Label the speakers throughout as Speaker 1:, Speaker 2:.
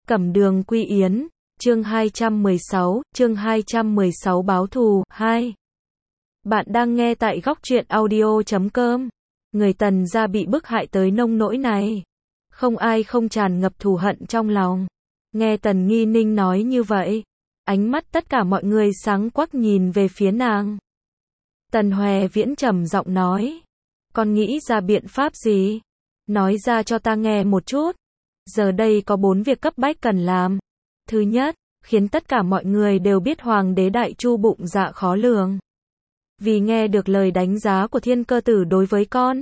Speaker 1: Cẩm Đường Quy Yến, chương 216 báo thù, 2. Bạn đang nghe tại góc truyện audio.com. Người Tần gia bị bức hại tới nông nỗi này. Không ai không tràn ngập thù hận trong lòng. Nghe Tần Nghi Ninh nói như vậy, ánh mắt tất cả mọi người sáng quắc nhìn về phía nàng. Tần Hòe Viễn trầm giọng nói, con nghĩ ra biện pháp gì? Nói ra cho ta nghe một chút. Giờ đây có 4 việc cấp bách cần làm. Thứ nhất, khiến tất cả mọi người đều biết Hoàng đế Đại Chu bụng dạ khó lường. Vì nghe được lời đánh giá của Thiên Cơ Tử đối với con,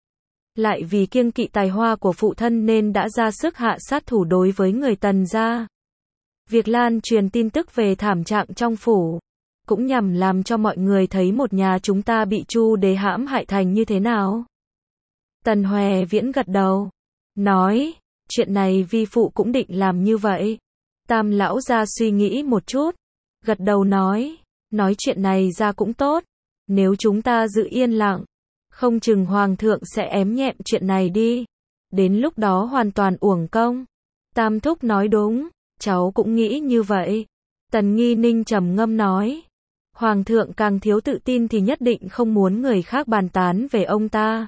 Speaker 1: lại vì kiêng kỵ tài hoa của phụ thân nên đã ra sức hạ sát thủ đối với người Tần gia. Việc lan truyền tin tức về thảm trạng trong phủ, cũng nhằm làm cho mọi người thấy một nhà chúng ta bị Chu đế hãm hại thành như thế nào. Tần Hòe Viễn gật đầu, nói, chuyện này vi phụ cũng định làm như vậy. Tam lão gia suy nghĩ một chút, gật đầu nói chuyện này ra cũng tốt. Nếu chúng ta giữ yên lặng, không chừng Hoàng thượng sẽ ém nhẹm chuyện này đi. Đến lúc đó hoàn toàn uổng công. Tam thúc nói đúng, cháu cũng nghĩ như vậy. Tần Nghi Ninh trầm ngâm nói, Hoàng thượng càng thiếu tự tin thì nhất định không muốn người khác bàn tán về ông ta.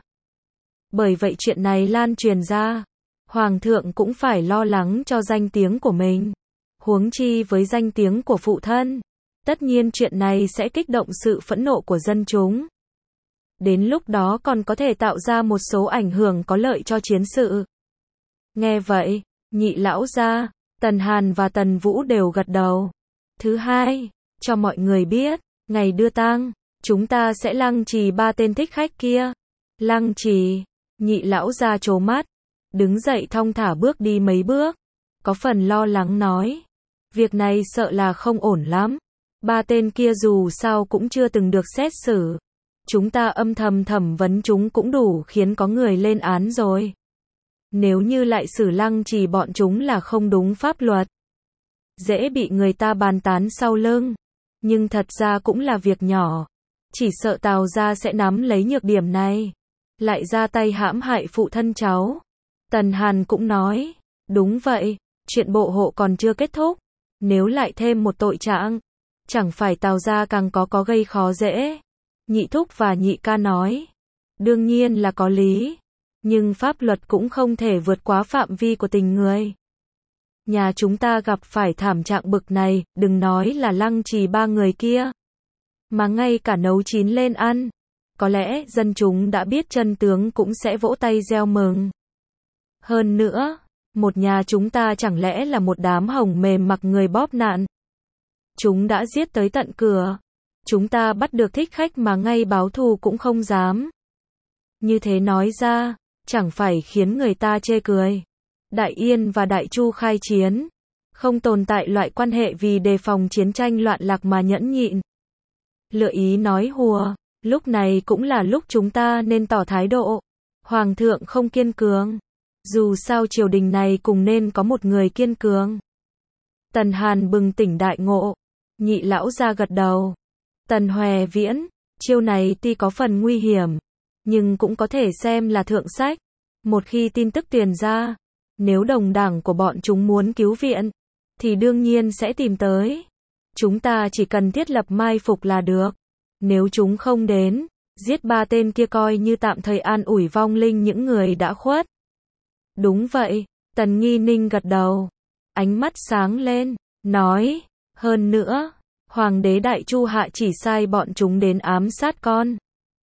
Speaker 1: Bởi vậy chuyện này lan truyền ra, Hoàng thượng cũng phải lo lắng cho danh tiếng của mình. Huống chi với danh tiếng của phụ thân, tất nhiên chuyện này sẽ kích động sự phẫn nộ của dân chúng. Đến lúc đó còn có thể tạo ra một số ảnh hưởng có lợi cho chiến sự. Nghe vậy, nhị lão gia, Tần Hàn và Tần Vũ đều gật đầu. Thứ hai, cho mọi người biết, ngày đưa tang, chúng ta sẽ lăng trì 3 tên thích khách kia. Lăng trì, nhị lão gia trố mắt, đứng dậy thong thả bước đi mấy bước, có phần lo lắng nói, việc này sợ là không ổn lắm. 3 tên kia dù sao cũng chưa từng được xét xử. Chúng ta âm thầm thẩm vấn chúng cũng đủ khiến có người lên án rồi. Nếu như lại xử lăng trì bọn chúng là không đúng pháp luật, dễ bị người ta bàn tán sau lưng. Nhưng thật ra cũng là việc nhỏ. Chỉ sợ Tào gia sẽ nắm lấy nhược điểm này, lại ra tay hãm hại phụ thân cháu. Tần Hàn cũng nói, đúng vậy, chuyện bộ hộ còn chưa kết thúc. Nếu lại thêm một tội trạng, chẳng phải Tào gia càng có gây khó dễ. Nhị thúc và nhị ca nói, đương nhiên là có lý, nhưng pháp luật cũng không thể vượt quá phạm vi của tình người. Nhà chúng ta gặp phải thảm trạng bực này, đừng nói là lăng trì 3 người kia, mà ngay cả nấu chín lên ăn, có lẽ dân chúng đã biết chân tướng cũng sẽ vỗ tay reo mừng. Hơn nữa, một nhà chúng ta chẳng lẽ là một đám hồng mềm mặc người bóp nạn. Chúng đã giết tới tận cửa. Chúng ta bắt được thích khách mà ngay báo thù cũng không dám. Như thế nói ra, chẳng phải khiến người ta chê cười. Đại Yên và Đại Chu khai chiến, không tồn tại loại quan hệ vì đề phòng chiến tranh loạn lạc mà nhẫn nhịn. Lựa ý nói hùa, lúc này cũng là lúc chúng ta nên tỏ thái độ. Hoàng thượng không kiên cường, dù sao triều đình này cùng nên có một người kiên cường. Tần Hàn bừng tỉnh đại ngộ, nhị lão gia gật đầu. Tần Hòe Viễn, chiêu này tuy có phần nguy hiểm, nhưng cũng có thể xem là thượng sách. Một khi tin tức truyền ra, nếu đồng đảng của bọn chúng muốn cứu viện, thì đương nhiên sẽ tìm tới. Chúng ta chỉ cần thiết lập mai phục là được. Nếu chúng không đến, giết 3 tên kia coi như tạm thời an ủi vong linh những người đã khuất. Đúng vậy, Tần Nghi Ninh gật đầu, ánh mắt sáng lên, nói, hơn nữa, Hoàng đế Đại Chu hạ chỉ sai bọn chúng đến ám sát con.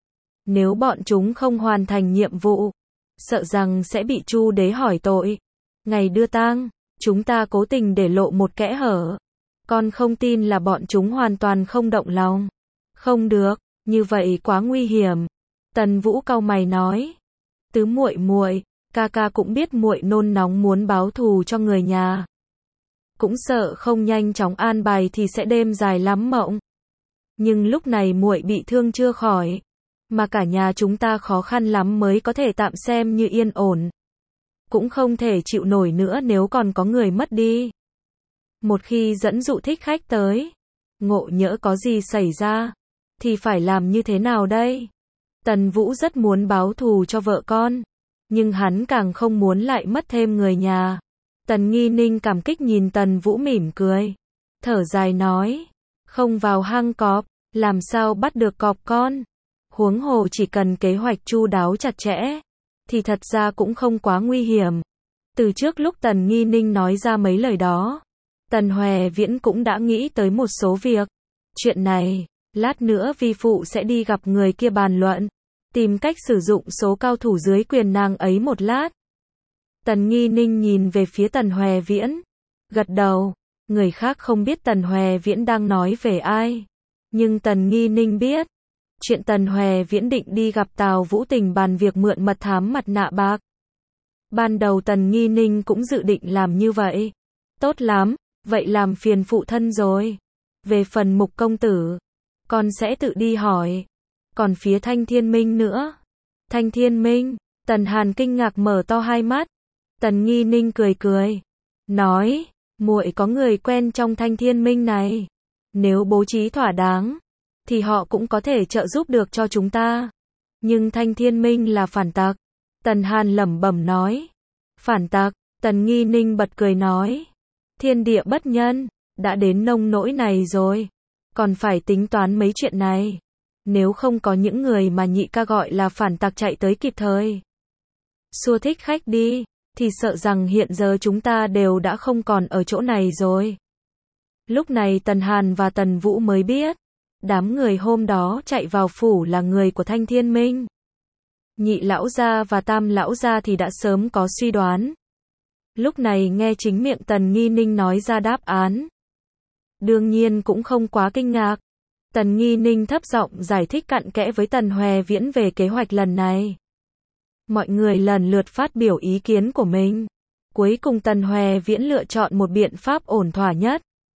Speaker 1: Nếu bọn chúng không hoàn thành nhiệm vụ, sợ rằng sẽ bị Chu đế hỏi tội. Ngày đưa tang, chúng ta cố tình để lộ một kẽ hở. Con không tin là bọn chúng hoàn toàn không động lòng. Không được, như vậy quá nguy hiểm. Tần Vũ cau mày nói, tứ muội, ca ca cũng biết muội nôn nóng muốn báo thù cho người nhà. Cũng sợ không nhanh chóng an bài thì sẽ đêm dài lắm mộng. Nhưng lúc này muội bị thương chưa khỏi, mà cả nhà chúng ta khó khăn lắm mới có thể tạm xem như yên ổn. Cũng không thể chịu nổi nữa nếu còn có người mất đi. Một khi dẫn dụ thích khách tới, ngộ nhỡ có gì xảy ra, thì phải làm như thế nào đây? Tần Vũ rất muốn báo thù cho vợ con, nhưng hắn càng không muốn lại mất thêm người nhà. Tần Nghi Ninh cảm kích nhìn Tần Vũ mỉm cười. Thở dài nói. Không vào hang cọp, làm sao bắt được cọp con. Huống hồ chỉ cần kế hoạch chu đáo chặt chẽ, thì thật ra cũng không quá nguy hiểm. Từ trước lúc Tần Nghi Ninh nói ra mấy lời đó, Tần Hoè Viễn cũng đã nghĩ tới một số việc. Chuyện này, lát nữa vi phụ sẽ đi gặp người kia bàn luận, tìm cách sử dụng số cao thủ dưới quyền nàng ấy một lát. Tần Nghi Ninh nhìn về phía Tần Hoè Viễn, gật đầu. Người khác không biết Tần Hoè Viễn đang nói về ai, nhưng Tần Nghi Ninh biết. Chuyện Tần Hoè Viễn định đi gặp Tào Vũ Tình bàn việc mượn mật thám mặt nạ bạc. Ban đầu Tần Nghi Ninh cũng dự định làm như vậy. Tốt lắm, vậy làm phiền phụ thân rồi. Về phần Mục công tử, con sẽ tự đi hỏi. Còn phía Thanh Thiên Minh nữa. Thanh Thiên Minh, Tần Hàn kinh ngạc mở to hai mắt. Tần Nghi Ninh cười cười, nói, muội có người quen trong Thanh Thiên Minh này. Nếu bố trí thỏa đáng, thì họ cũng có thể trợ giúp được cho chúng ta. Nhưng Thanh Thiên Minh là phản tặc. Tần Hàn lẩm bẩm nói. Phản tặc, Tần Nghi Ninh bật cười nói. Thiên địa bất nhân, đã đến nông nỗi này rồi. Còn phải tính toán mấy chuyện này. Nếu không có những người mà nhị ca gọi là phản tặc chạy tới kịp thời, xua thích khách đi, thì sợ rằng hiện giờ chúng ta đều đã không còn ở chỗ này rồi. Lúc này Tần Hàn và Tần Vũ mới biết, đám người hôm đó chạy vào phủ là người của Thanh Thiên Minh. Nhị lão gia và Tam lão gia thì đã sớm có suy đoán. Lúc này nghe chính miệng Tần Nghi Ninh nói ra đáp án, đương nhiên cũng không quá kinh ngạc. Tần Nghi Ninh thấp giọng giải thích cặn kẽ với Tần Hoè Viễn về kế hoạch lần này. Mọi người lần lượt phát biểu ý kiến của mình. Cuối cùng Tần Hoè Viễn lựa chọn một biện pháp ổn thỏa nhất.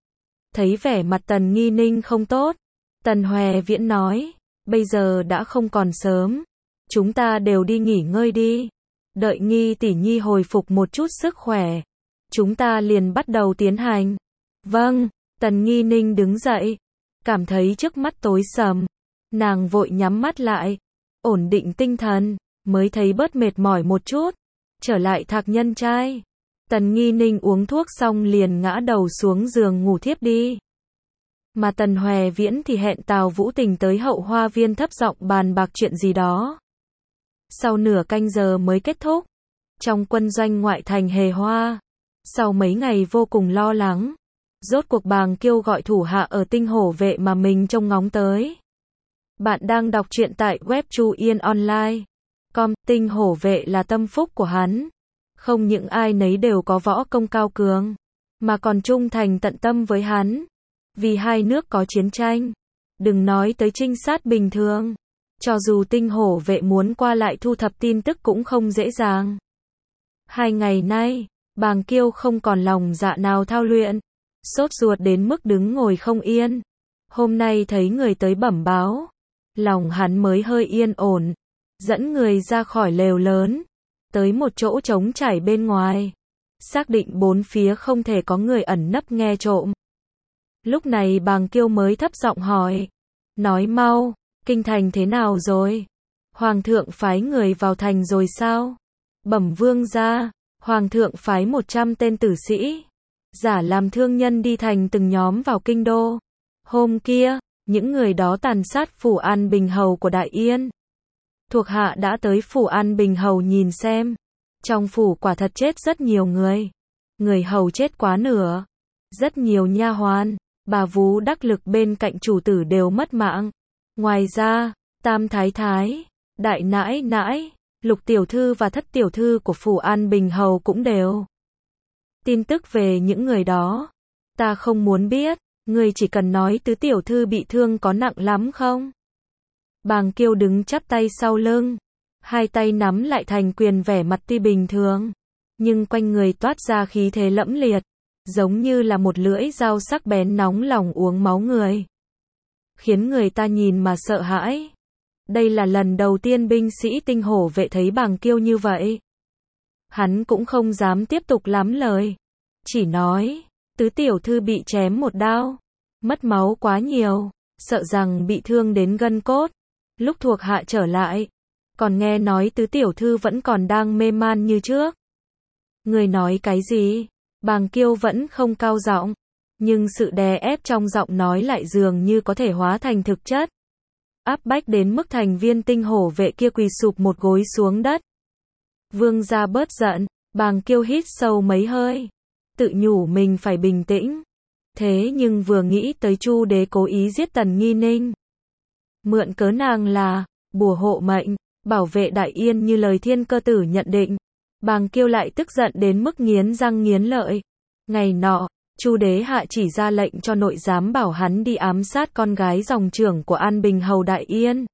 Speaker 1: Thấy vẻ mặt Tần Nghi Ninh không tốt, Tần Hoè Viễn nói, bây giờ đã không còn sớm. Chúng ta đều đi nghỉ ngơi đi. Đợi Nghi tỷ nhi hồi phục một chút sức khỏe, chúng ta liền bắt đầu tiến hành. Vâng, Tần Nghi Ninh đứng dậy, cảm thấy trước mắt tối sầm. Nàng vội nhắm mắt lại, ổn định tinh thần, mới thấy bớt mệt mỏi một chút. Trở lại Thạc Nhân Trai, Tần Nghi Ninh uống thuốc xong liền ngã đầu xuống giường ngủ thiếp đi. Mà Tần Hoè Viễn thì hẹn Tào Vũ Tình tới Hậu Hoa Viên thấp giọng bàn bạc chuyện gì đó. Sau nửa canh giờ mới kết thúc. Trong quân doanh ngoại thành Hề Hoa, sau mấy ngày vô cùng lo lắng, rốt cuộc Bàng Kiêu gọi thủ hạ ở Tinh Hổ Vệ mà mình trông ngóng tới. Bạn đang đọc truyện tại web Chu Yên Online. Tinh Hổ Vệ là tâm phúc của hắn. Không những ai nấy đều có võ công cao cường, mà còn trung thành tận tâm với hắn. Vì hai nước có chiến tranh, đừng nói tới trinh sát bình thường, cho dù Tinh Hổ Vệ muốn qua lại thu thập tin tức cũng không dễ dàng. 2 ngày nay, Bàng Kiêu không còn lòng dạ nào thao luyện, sốt ruột đến mức đứng ngồi không yên. Hôm nay thấy người tới bẩm báo, lòng hắn mới hơi yên ổn, dẫn người ra khỏi lều lớn, tới một chỗ trống trải bên ngoài, xác định bốn phía không thể có người ẩn nấp nghe trộm. Lúc này Bàng Kiêu mới thấp giọng hỏi, nói mau, kinh thành thế nào rồi? Hoàng thượng phái người vào thành rồi sao? Bẩm vương gia, Hoàng thượng phái 100 tên tử sĩ, giả làm thương nhân đi thành từng nhóm vào kinh đô. Hôm kia, những người đó tàn sát phủ An Bình Hầu của Đại Yên. Thuộc hạ đã tới phủ An Bình Hầu nhìn xem. Trong phủ quả thật chết rất nhiều người. Người hầu chết quá nửa. Rất nhiều nha hoàn, bà vú đắc lực bên cạnh chủ tử đều mất mạng. Ngoài ra, Tam Thái Thái, Đại Nãi Nãi, Lục Tiểu Thư và Thất Tiểu Thư của phủ An Bình Hầu cũng đều. Tin tức về những người đó, ta không muốn biết, ngươi chỉ cần nói Tứ Tiểu Thư bị thương có nặng lắm không? Bàng Kiêu đứng chắp tay sau lưng, hai tay nắm lại thành quyền, vẻ mặt tuy bình thường, nhưng quanh người toát ra khí thế lẫm liệt, giống như là một lưỡi dao sắc bén nóng lòng uống máu người, khiến người ta nhìn mà sợ hãi. Đây là lần đầu tiên binh sĩ Tinh Hổ Vệ thấy Bàng Kiêu như vậy. Hắn cũng không dám tiếp tục lắm lời, chỉ nói, Tứ Tiểu Thư bị chém một đao, mất máu quá nhiều, sợ rằng bị thương đến gân cốt. Lúc thuộc hạ trở lại, còn nghe nói Tứ Tiểu Thư vẫn còn đang mê man như trước. Người nói cái gì? Bàng Kiêu vẫn không cao giọng, nhưng sự đè ép trong giọng nói lại dường như có thể hóa thành thực chất. Áp bách đến mức thành viên tinh hổ vệ kia quỳ sụp một gối xuống đất. Vương gia bớt giận, Bàng Kiêu hít sâu mấy hơi, tự nhủ mình phải bình tĩnh. Thế nhưng vừa nghĩ tới Chu đế cố ý giết Tần Nghi Ninh, mượn cớ nàng là bùa hộ mệnh, bảo vệ Đại Yên như lời Thiên Cơ Tử nhận định, Bàng Kiêu lại tức giận đến mức nghiến răng nghiến lợi. Ngày nọ, Chu đế hạ chỉ ra lệnh cho nội giám bảo hắn đi ám sát con gái dòng trưởng của An Bình hầu Đại Yên.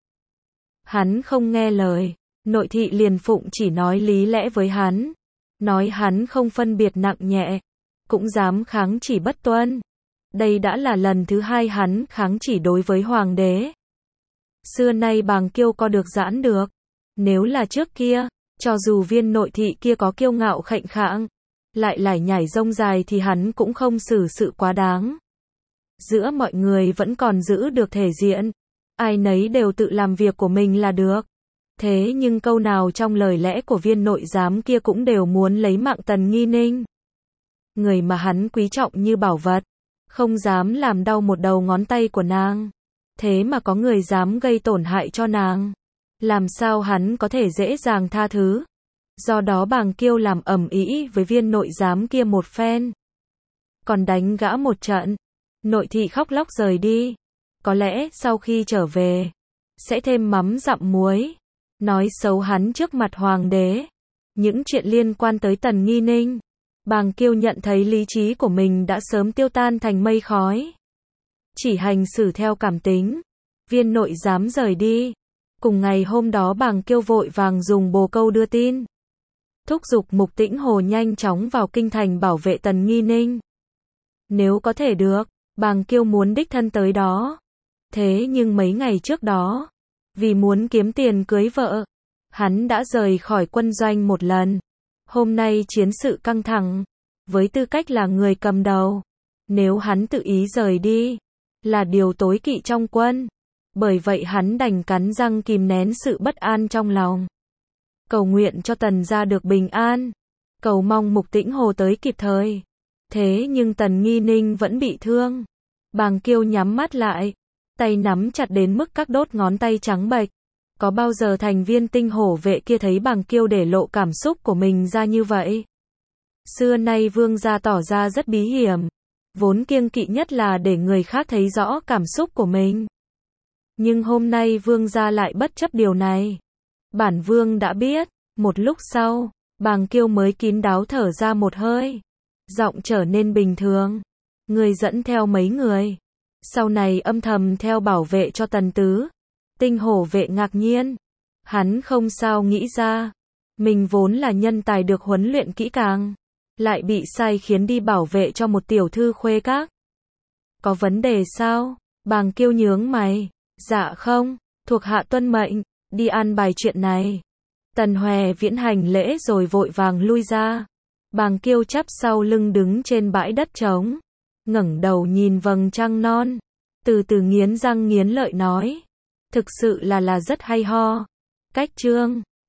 Speaker 1: Hắn không nghe lời, nội thị liền phụng chỉ nói lý lẽ với hắn, nói hắn không phân biệt nặng nhẹ, cũng dám kháng chỉ bất tuân. Đây đã là lần thứ hai hắn kháng chỉ đối với hoàng đế. Xưa nay Bàng Kiêu có được giãn được. Nếu là trước kia, cho dù viên nội thị kia có kiêu ngạo khệnh khạng, lại lải nhải rông dài thì hắn cũng không xử sự quá đáng. Giữa mọi người vẫn còn giữ được thể diện, ai nấy đều tự làm việc của mình là được. Thế nhưng câu nào trong lời lẽ của viên nội giám kia cũng đều muốn lấy mạng Tần Nghi Ninh. Người mà hắn quý trọng như bảo vật, không dám làm đau một đầu ngón tay của nàng. Thế mà có người dám gây tổn hại cho nàng. Làm sao hắn có thể dễ dàng tha thứ? Do đó Bàng Kiêu làm ầm ĩ với viên nội giám kia một phen. Còn đánh gã một trận. Nội thị khóc lóc rời đi. Có lẽ sau khi trở về, sẽ thêm mắm dặm muối, nói xấu hắn trước mặt hoàng đế. Những chuyện liên quan tới Tần Nghi Ninh, Bàng Kiêu nhận thấy lý trí của mình đã sớm tiêu tan thành mây khói. Chỉ hành xử theo cảm tính. Viên nội giám rời đi. Cùng ngày hôm đó Bàng Kiêu vội vàng dùng bồ câu đưa tin, thúc giục Mục Tĩnh Hồ nhanh chóng vào kinh thành bảo vệ Tần Nghi Ninh. Nếu có thể được, Bàng Kiêu muốn đích thân tới đó. Thế nhưng mấy ngày trước đó, vì muốn kiếm tiền cưới vợ, hắn đã rời khỏi quân doanh một lần. Hôm nay chiến sự căng thẳng, với tư cách là người cầm đầu, nếu hắn tự ý rời đi, là điều tối kỵ trong quân. Bởi vậy hắn đành cắn răng kìm nén sự bất an trong lòng, cầu nguyện cho Tần gia được bình an, cầu mong Mục Tĩnh Hồ tới kịp thời. Thế nhưng Tần Nghi Ninh vẫn bị thương. Bàng Kiêu nhắm mắt lại, tay nắm chặt đến mức các đốt ngón tay trắng bệch. Có bao giờ thành viên tinh hổ vệ kia thấy Bàng Kiêu để lộ cảm xúc của mình ra như vậy? Xưa nay vương gia tỏ ra rất bí hiểm, vốn kiêng kỵ nhất là để người khác thấy rõ cảm xúc của mình. Nhưng hôm nay vương gia lại bất chấp điều này. Bản vương đã biết. Một lúc sau, Bàng Kiêu mới kín đáo thở ra một hơi, giọng trở nên bình thường. Người dẫn theo mấy người, sau này âm thầm theo bảo vệ cho Tần tứ. Tinh hổ vệ ngạc nhiên, hắn không sao nghĩ ra, mình vốn là nhân tài được huấn luyện kỹ càng, lại bị sai khiến đi bảo vệ cho một tiểu thư khuê các. Có vấn đề sao? Bàng Kiêu nhướng mày. Dạ không, thuộc hạ tuân mệnh, đi an bài chuyện này. Tần Hòe Viễn hành lễ rồi vội vàng lui ra. Bàng Kiêu chắp sau lưng đứng trên bãi đất trống, ngẩng đầu nhìn vầng trăng non, từ từ nghiến răng nghiến lợi nói, thực sự là rất hay ho. Cách chương